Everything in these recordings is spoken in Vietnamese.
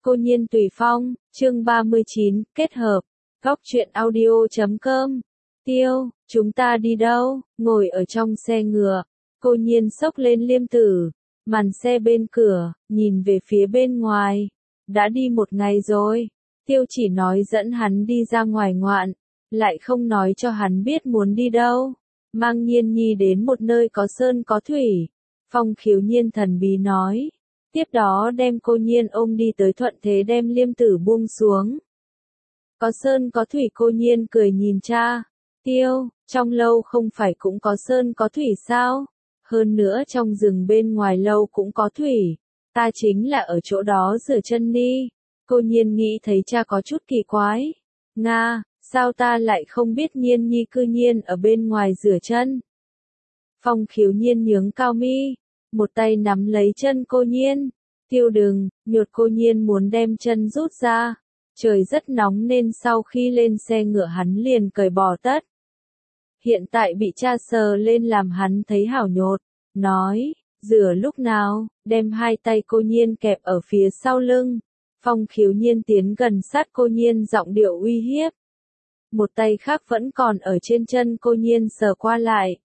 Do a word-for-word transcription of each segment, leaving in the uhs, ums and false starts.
Cô Nhiên Tùy Phong, chương ba mươi chín, kết hợp, góc truyện audio chấm com. Tiêu, chúng ta đi đâu? Ngồi ở trong xe ngựa, cô Nhiên xốc lên liêm tử, màn xe bên cửa, nhìn về phía bên ngoài. Đã đi một ngày rồi, Tiêu chỉ nói dẫn hắn đi ra ngoài ngoạn, lại không nói cho hắn biết muốn đi đâu. Mang Nhiên Nhi đến một nơi có sơn có thủy. Phong Khiếu Nhiên thần bí nói. Tiếp đó đem cô Nhiên ôm đi tới thuận thế đem liêm tử buông xuống. Có sơn có thủy, cô Nhiên cười nhìn cha. Tiêu, trong lâu không phải cũng có sơn có thủy sao? Hơn nữa trong rừng bên ngoài lâu cũng có thủy. Ta chính là ở chỗ đó rửa chân đi. Cô Nhiên nghĩ thấy cha có chút kỳ quái. Nga, sao ta lại không biết Nhiên Nhi cư nhiên ở bên ngoài rửa chân? Phong Khiếu Nhiên nhướng cao mi, một tay nắm lấy chân cô Nhiên. Tiêu đừng, nhột cô Nhiên muốn đem chân rút ra. Trời rất nóng nên sau khi lên xe ngựa hắn liền cởi bỏ tất. Hiện tại bị cha sờ lên làm hắn thấy hảo nhột. Nói, rửa lúc nào, đem hai tay cô Nhiên kẹp ở phía sau lưng. Phong Khiếu Nhiên tiến gần sát cô Nhiên giọng điệu uy hiếp. Một tay khác vẫn còn ở trên chân cô Nhiên sờ qua lại.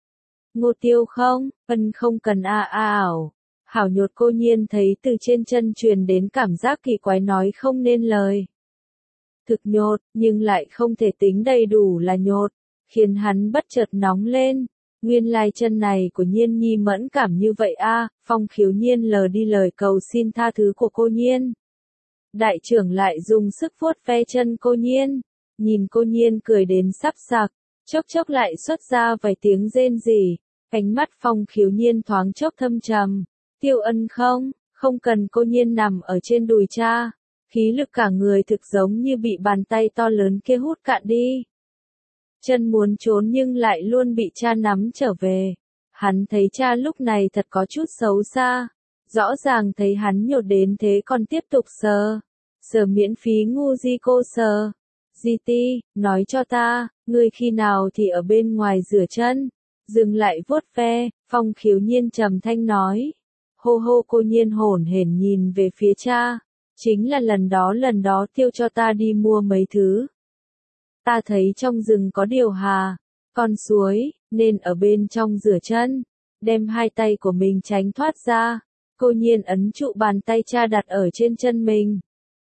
Ngô Tiêu không, ân không cần a a ảo. Hảo nhột, cô Nhiên thấy từ trên chân truyền đến cảm giác kỳ quái nói không nên lời. Thực nhột, nhưng lại không thể tính đầy đủ là nhột, khiến hắn bất chợt nóng lên. Nguyên lai chân này của Nhiên Nhi mẫn cảm như vậy a. Phong Khiếu Nhiên lờ đi lời cầu xin tha thứ của cô Nhiên. Đại trưởng lại dùng sức vuốt ve chân cô Nhiên, nhìn cô Nhiên cười đến sắp sặc, chốc chốc lại xuất ra vài tiếng rên rỉ. Ánh mắt Phong Khiếu Nhiên thoáng chốc thâm trầm. Tiêu ân không, không cần, cô Nhiên nằm ở trên đùi cha. Khí lực cả người thực giống như bị bàn tay to lớn kia hút cạn đi. Chân muốn trốn nhưng lại luôn bị cha nắm trở về. Hắn thấy cha lúc này thật có chút xấu xa. Rõ ràng thấy hắn nhột đến thế còn tiếp tục sờ. Sờ miễn phí ngu di cô sờ. Di ti, nói cho ta, ngươi khi nào thì ở bên ngoài rửa chân. Dừng lại vuốt ve, Phong Khiếu Nhiên trầm thanh nói. Hô hô, cô Nhiên hổn hển nhìn về phía cha. Chính là lần đó lần đó Tiêu cho ta đi mua mấy thứ. Ta thấy trong rừng có điều hà, con suối, nên ở bên trong rửa chân. Đem hai tay của mình tránh thoát ra. Cô Nhiên ấn trụ bàn tay cha đặt ở trên chân mình.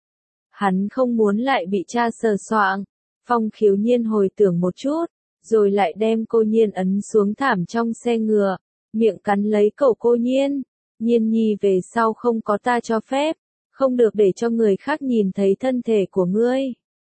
Hắn không muốn lại bị cha sờ soạng. Phong Khiếu Nhiên hồi tưởng một chút, rồi lại đem cô Nhiên ấn xuống thảm trong xe ngựa, miệng cắn lấy cổ cô Nhiên. Nhiên Nhi, về sau không có ta cho phép, không được để cho người khác nhìn thấy thân thể của ngươi.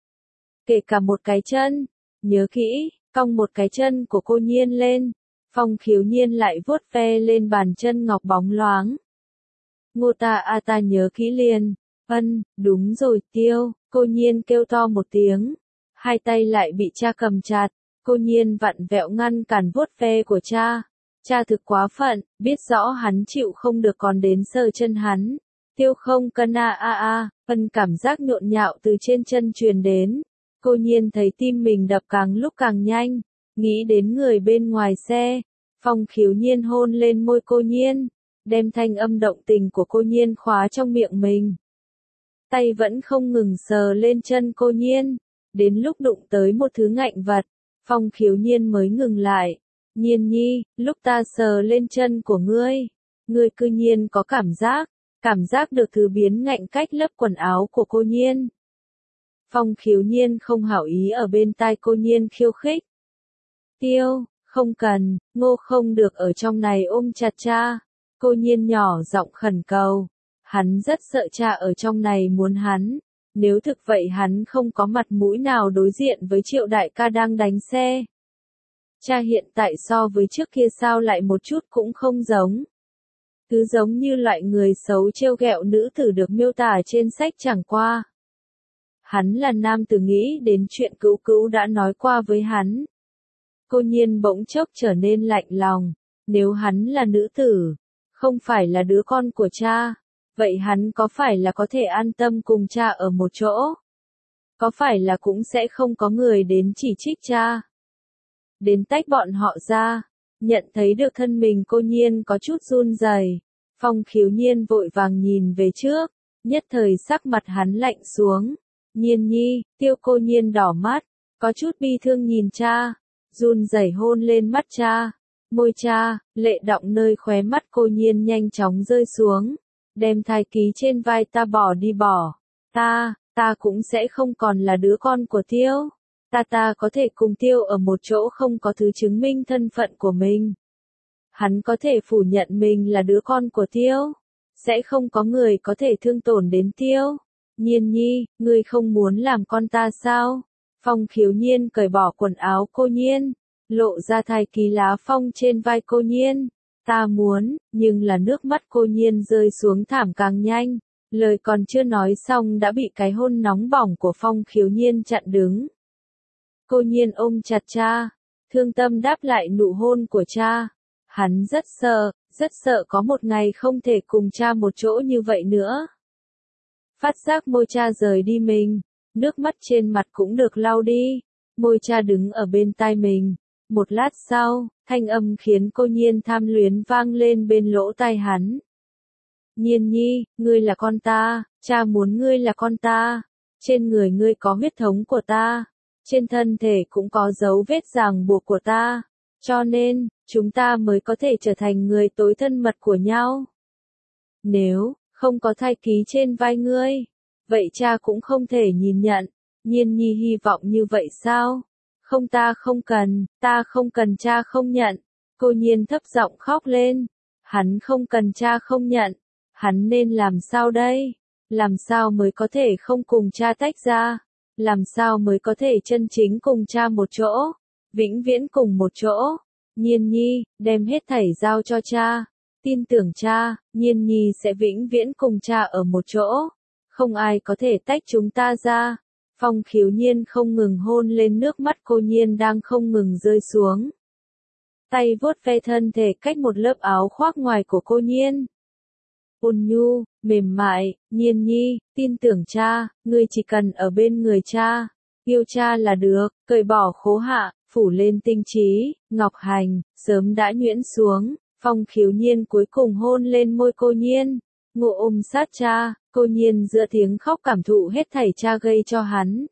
Kể cả một cái chân, nhớ kỹ, cong một cái chân của cô Nhiên lên. Phong Khiếu Nhiên lại vuốt ve lên bàn chân ngọc bóng loáng. Ngô ta a ta nhớ kỹ liền. Ân, đúng rồi Tiêu, cô Nhiên kêu to một tiếng. Hai tay lại bị cha cầm chặt, cô Nhiên vặn vẹo ngăn cản vuốt ve của cha. Cha thực quá phận, biết rõ hắn chịu không được còn đến sờ chân hắn. Tiêu không cần a a a, phân cảm giác nhộn nhạo từ trên chân truyền đến. Cô Nhiên thấy tim mình đập càng lúc càng nhanh, nghĩ đến người bên ngoài xe. Phong Khiếu Nhiên hôn lên môi cô Nhiên, đem thanh âm động tình của cô Nhiên khóa trong miệng mình. Tay vẫn không ngừng sờ lên chân cô Nhiên, đến lúc đụng tới một thứ ngạnh vật, Phong Khiếu Nhiên mới ngừng lại. Nhiên Nhi, lúc ta sờ lên chân của ngươi, ngươi cư nhiên có cảm giác, cảm giác được thứ biến ngạnh cách lớp quần áo của cô Nhiên. Phong Khiếu Nhiên không hảo ý ở bên tai cô Nhiên khiêu khích. Tiêu, không cần, Ngô không được ở trong này ôm chặt cha. Cô Nhiên nhỏ giọng khẩn cầu. Hắn rất sợ cha ở trong này muốn hắn. Nếu thực vậy hắn không có mặt mũi nào đối diện với Triệu đại ca đang đánh xe. Cha hiện tại so với trước kia sao lại một chút cũng không giống. Cứ giống như loại người xấu trêu ghẹo nữ tử được miêu tả trên sách chẳng qua. Hắn là nam tử, nghĩ đến chuyện Cữu Cữu đã nói qua với hắn. Cô Nhiên bỗng chốc trở nên lạnh lòng. Nếu hắn là nữ tử, không phải là đứa con của cha, vậy hắn có phải là có thể an tâm cùng cha ở một chỗ? Có phải là cũng sẽ không có người đến chỉ trích cha? Đến tách bọn họ ra, nhận thấy được thân mình cô Nhiên có chút run rẩy. Phong Khiếu Nhiên vội vàng nhìn về trước, Nhất thời sắc mặt hắn lạnh xuống. Nhiên nhi, Tiêu cô nhiên đỏ mắt, có chút bi thương nhìn cha, run rẩy hôn lên mắt cha. Môi cha, lệ đọng nơi khóe mắt cô nhiên nhanh chóng rơi xuống. Đem thai ký trên vai ta bỏ đi bỏ. Ta, ta cũng sẽ không còn là đứa con của Tiêu. Ta ta có thể cùng Tiêu ở một chỗ không có thứ chứng minh thân phận của mình. Hắn có thể phủ nhận mình là đứa con của Tiêu. Sẽ không có người có thể thương tổn đến Tiêu. Nhiên nhi, ngươi không muốn làm con ta sao? Phong Khiếu Nhiên cởi bỏ quần áo cô nhiên, lộ ra thai ký lá phong trên vai cô nhiên. Ta muốn, nhưng là nước mắt cô nhiên rơi xuống thảm càng nhanh. Lời còn chưa nói xong đã bị cái hôn nóng bỏng của Phong Khiếu Nhiên chặn đứng. Cô nhiên ôm chặt cha, thương tâm đáp lại nụ hôn của cha. Hắn rất sợ, rất sợ có một ngày không thể cùng cha một chỗ như vậy nữa. Phát giác môi cha rời đi mình, nước mắt trên mặt cũng được lau đi. Môi cha đứng ở bên tai mình. Một lát sau, thanh âm khiến cô nhiên tham luyến vang lên bên lỗ tai hắn. Nhiên nhi, ngươi là con ta, cha muốn ngươi là con ta. Trên người ngươi có huyết thống của ta. Trên thân thể cũng có dấu vết ràng buộc của ta. Cho nên, chúng ta mới có thể trở thành người tối thân mật của nhau. Nếu không có thai ký trên vai ngươi, vậy cha cũng không thể nhìn nhận. Nhiên nhi hy vọng như vậy sao? Không, ta không cần, ta không cần cha không nhận. Cô nhiên thấp giọng khóc lên. Hắn không cần cha không nhận. Hắn nên làm sao đây? Làm sao mới có thể không cùng cha tách ra? Làm sao mới có thể chân chính cùng cha một chỗ? Vĩnh viễn cùng một chỗ? Nhiên nhi, đem hết thảy giao cho cha. Tin tưởng cha, Nhiên nhi sẽ vĩnh viễn cùng cha ở một chỗ. Không ai có thể tách chúng ta ra. Phong Khiếu Nhiên không ngừng hôn lên nước mắt cô nhiên đang không ngừng rơi xuống. Tay vuốt ve thân thể cách một lớp áo khoác ngoài của cô nhiên. Ôn nhu, mềm mại, Nhiên nhi, tin tưởng cha, ngươi chỉ cần ở bên người cha, yêu cha là được, cởi bỏ khố hạ, phủ lên tinh trí, ngọc hành, sớm đã nhuyễn xuống. Phong Khiếu Nhiên cuối cùng hôn lên môi cô nhiên, ngộ ôm sát cha, cô nhiên giữa tiếng khóc cảm thụ hết thảy cha gây cho hắn.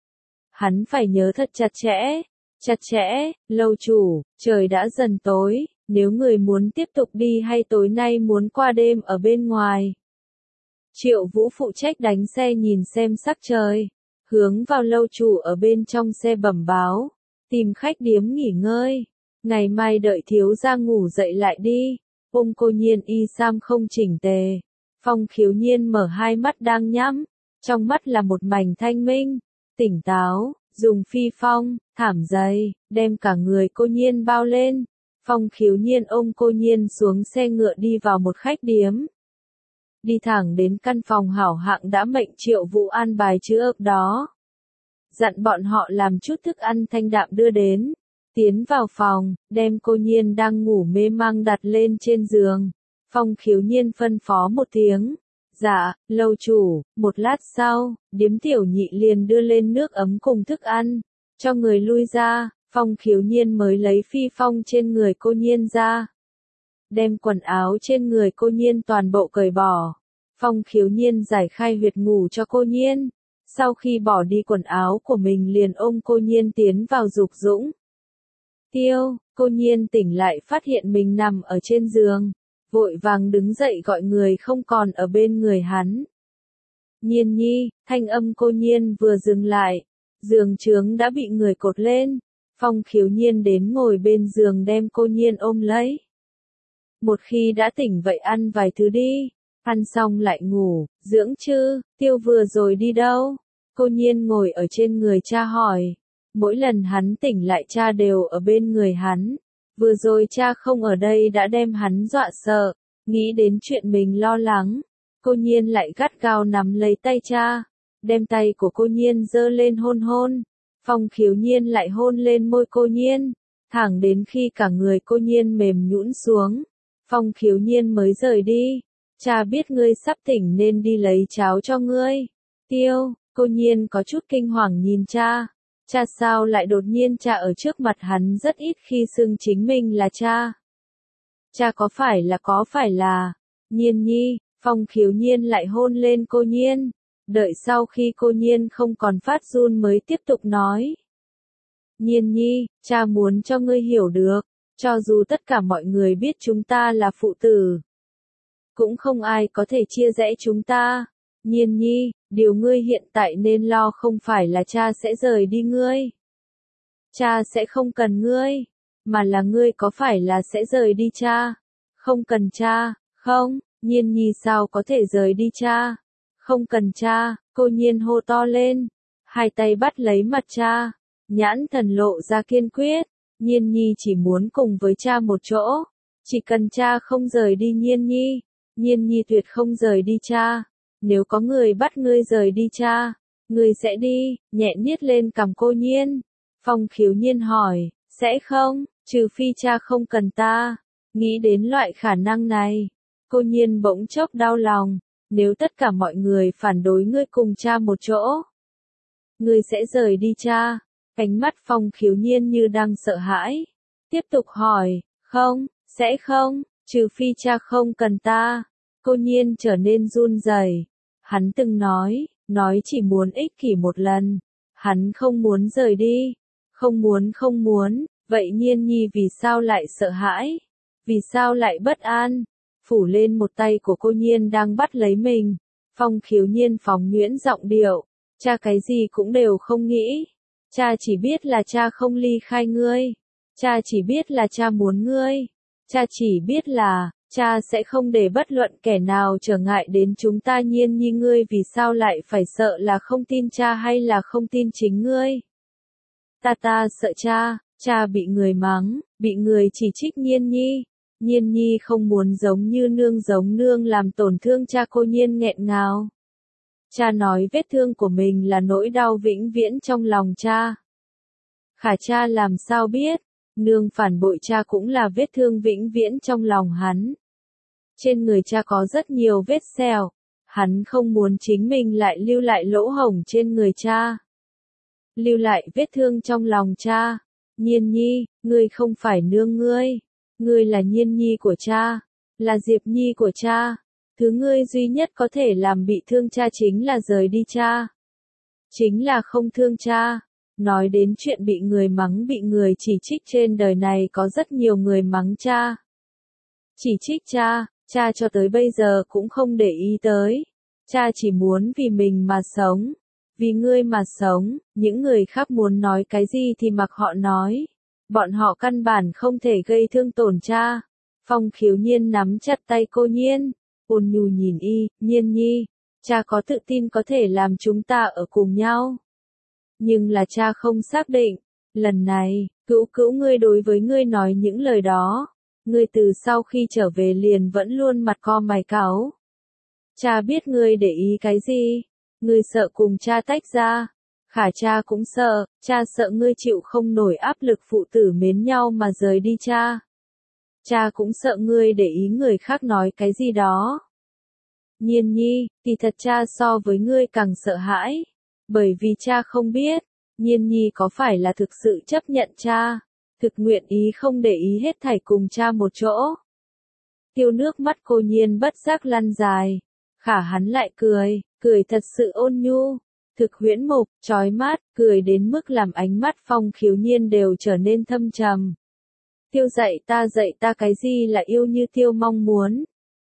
Hắn phải nhớ thật chặt chẽ, chặt chẽ, lâu chủ, trời đã dần tối, nếu người muốn tiếp tục đi hay tối nay muốn qua đêm ở bên ngoài. Triệu Vũ phụ trách đánh xe nhìn xem sắc trời, hướng vào lâu chủ ở bên trong xe bẩm báo, tìm khách điếm nghỉ ngơi. Ngày mai đợi thiếu gia ngủ dậy lại đi. Ôm cô nhiên y sam không chỉnh tề. Phong Khiếu Nhiên mở hai mắt đang nhắm. Trong mắt là một mảnh thanh minh. Tỉnh táo, dùng phi phong, thảm dày, đem cả người cô nhiên bao lên. Phong Khiếu Nhiên ôm cô nhiên xuống xe ngựa đi vào một khách điếm. Đi thẳng đến căn phòng hảo hạng đã mệnh Triệu Vũ an bài chữ ước đó. Dặn bọn họ làm chút thức ăn thanh đạm đưa đến. Tiến vào phòng, đem cô nhiên đang ngủ mê mang đặt lên trên giường. Phong Khiếu Nhiên phân phó một tiếng. Dạ, lâu chủ, một lát sau, điếm tiểu nhị liền đưa lên nước ấm cùng thức ăn. Cho người lui ra, Phong Khiếu Nhiên mới lấy phi phong trên người cô nhiên ra. Đem quần áo trên người cô nhiên toàn bộ cởi bỏ. Phong Khiếu Nhiên giải khai huyệt ngủ cho cô nhiên. Sau khi bỏ đi quần áo của mình liền ôm cô nhiên tiến vào dục dũng. Tiêu, cô nhiên tỉnh lại phát hiện mình nằm ở trên giường, vội vàng đứng dậy gọi người không còn ở bên người hắn. Nhiên nhi, thanh âm cô nhiên vừa dừng lại, giường trướng đã bị người cột lên. Phong Khiếu Nhiên đến ngồi bên giường đem cô nhiên ôm lấy. Một khi đã tỉnh vậy ăn vài thứ đi, ăn xong lại ngủ, dưỡng chứ. Tiêu vừa rồi đi đâu? Cô nhiên ngồi ở trên người cha hỏi. Mỗi lần hắn tỉnh lại cha đều ở bên người hắn. Vừa rồi cha không ở đây đã đem hắn dọa sợ, nghĩ đến chuyện mình lo lắng. Cô nhiên lại gắt gao nắm lấy tay cha, đem tay của cô nhiên giơ lên hôn hôn. Phong Khiếu Nhiên lại hôn lên môi cô nhiên, thẳng đến khi cả người cô nhiên mềm nhũn xuống. Phong Khiếu Nhiên mới rời đi. Cha biết ngươi sắp tỉnh nên đi lấy cháo cho ngươi. Tiêu, cô nhiên có chút kinh hoàng nhìn cha. Cha sao lại đột nhiên cha ở trước mặt hắn rất ít khi xưng chính mình là cha. Cha có phải là có phải là, Nhiên nhi, Phong Khiếu Nhiên lại hôn lên cô Nhiên. Đợi sau khi cô Nhiên không còn phát run mới tiếp tục nói. Nhiên nhi, cha muốn cho ngươi hiểu được, cho dù tất cả mọi người biết chúng ta là phụ tử, cũng không ai có thể chia rẽ chúng ta. Nhiên nhi, điều ngươi hiện tại nên lo không phải là cha sẽ rời đi ngươi. Cha sẽ không cần ngươi, mà là ngươi có phải là sẽ rời đi cha. Không cần cha, không, Nhiên nhi sao có thể rời đi cha. Không cần cha, cô Nhiên hô to lên, hai tay bắt lấy mặt cha, nhãn thần lộ ra kiên quyết. Nhiên nhi chỉ muốn cùng với cha một chỗ, chỉ cần cha không rời đi Nhiên nhi, Nhiên nhi tuyệt không rời đi cha. Nếu có người bắt ngươi rời đi cha, ngươi sẽ đi, nhẹ niết lên cằm cô Nhiên. Phong Khiếu Nhiên hỏi, sẽ không, trừ phi cha không cần ta. Nghĩ đến loại khả năng này, cô Nhiên bỗng chốc đau lòng. Nếu tất cả mọi người phản đối ngươi cùng cha một chỗ, ngươi sẽ rời đi cha. Ánh mắt Phong Khiếu Nhiên như đang sợ hãi. Tiếp tục hỏi, không, sẽ không, trừ phi cha không cần ta. Cô Nhiên trở nên run rẩy. Hắn từng nói, nói chỉ muốn ích kỷ một lần. Hắn không muốn rời đi. Không muốn không muốn, vậy Nhiên nhi vì sao lại sợ hãi? Vì sao lại bất an? Phủ lên một tay của cô Nhiên đang bắt lấy mình. Phong Khiếu Nhiên phóng nhuyễn giọng điệu. Cha cái gì cũng đều không nghĩ. Cha chỉ biết là cha không ly khai ngươi. Cha chỉ biết là cha muốn ngươi. Cha chỉ biết là, cha sẽ không để bất luận kẻ nào trở ngại đến chúng ta. Nhiên nhi ngươi vì sao lại phải sợ là không tin cha hay là không tin chính ngươi? Ta ta sợ cha, cha bị người mắng, bị người chỉ trích Nhiên nhi. Nhiên nhi không muốn giống như nương giống nương làm tổn thương cha. Cô Nhiên nghẹn ngào. Cha nói vết thương của mình là nỗi đau vĩnh viễn trong lòng cha. Khả cha làm sao biết, nương phản bội cha cũng là vết thương vĩnh viễn trong lòng hắn. Trên người cha có rất nhiều vết sẹo, hắn không muốn chính mình lại lưu lại lỗ hổng trên người cha. Lưu lại vết thương trong lòng cha. Nhiên nhi, ngươi không phải nương ngươi, ngươi là Nhiên nhi của cha, là Diệp nhi của cha. Thứ ngươi duy nhất có thể làm bị thương cha chính là rời đi cha. Chính là không thương cha. Nói đến chuyện bị người mắng bị người chỉ trích, trên đời này có rất nhiều người mắng cha. Chỉ trích cha, cha cho tới bây giờ cũng không để ý tới. Cha chỉ muốn vì mình mà sống. Vì ngươi mà sống, những người khác muốn nói cái gì thì mặc họ nói. Bọn họ căn bản không thể gây thương tổn cha. Phong Khiếu Nhiên nắm chặt tay cô Nhiên. Ôn nhu nhìn y, Nhiên nhi, cha có tự tin có thể làm chúng ta ở cùng nhau. Nhưng là cha không xác định, lần này, cữu cữu ngươi đối với ngươi nói những lời đó, ngươi từ sau khi trở về liền vẫn luôn mặt co mày cáu. Cha biết ngươi để ý cái gì, ngươi sợ cùng cha tách ra, khả cha cũng sợ, cha sợ ngươi chịu không nổi áp lực phụ tử mến nhau mà rời đi cha. Cha cũng sợ ngươi để ý người khác nói cái gì đó. Nhiên nhi, thì thật cha so với ngươi càng sợ hãi. Bởi vì cha không biết, Nhiên nhi có phải là thực sự chấp nhận cha, thực nguyện ý không để ý hết thảy cùng cha một chỗ. Tiêu nước mắt cô Nhiên bất giác lăn dài. Khả hắn lại cười, cười thật sự ôn nhu, thực huyễn mục, chói mắt, cười đến mức làm ánh mắt Phong Khiếu Nhiên đều trở nên thâm trầm. Tiêu dạy ta dạy ta cái gì là yêu như Tiêu mong muốn.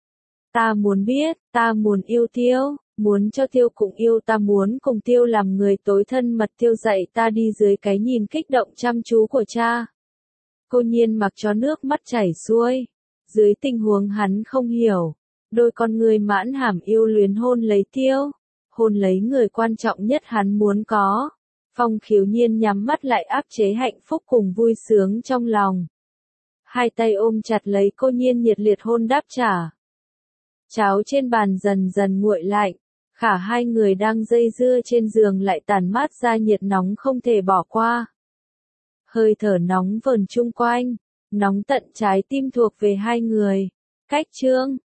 Ta muốn biết, ta muốn yêu Tiêu, muốn cho Tiêu cũng yêu ta, muốn cùng Tiêu làm người tối thân mật. Tiêu dạy ta đi dưới cái nhìn kích động chăm chú của cha. Cô Nhiên mặc cho nước mắt chảy xuôi. Dưới tình huống hắn không hiểu, đôi con người mãn hàm yêu luyến hôn lấy Tiêu, hôn lấy người quan trọng nhất hắn muốn có. Phong Khiếu Nhiên nhắm mắt lại áp chế hạnh phúc cùng vui sướng trong lòng. Hai tay ôm chặt lấy cô Nhiên nhiệt liệt hôn đáp trả. Cháo trên bàn dần dần nguội lạnh, khả hai người đang dây dưa trên giường lại tản mát ra nhiệt nóng không thể bỏ qua. Hơi thở nóng vờn chung quanh, nóng tận trái tim thuộc về hai người. Cách chương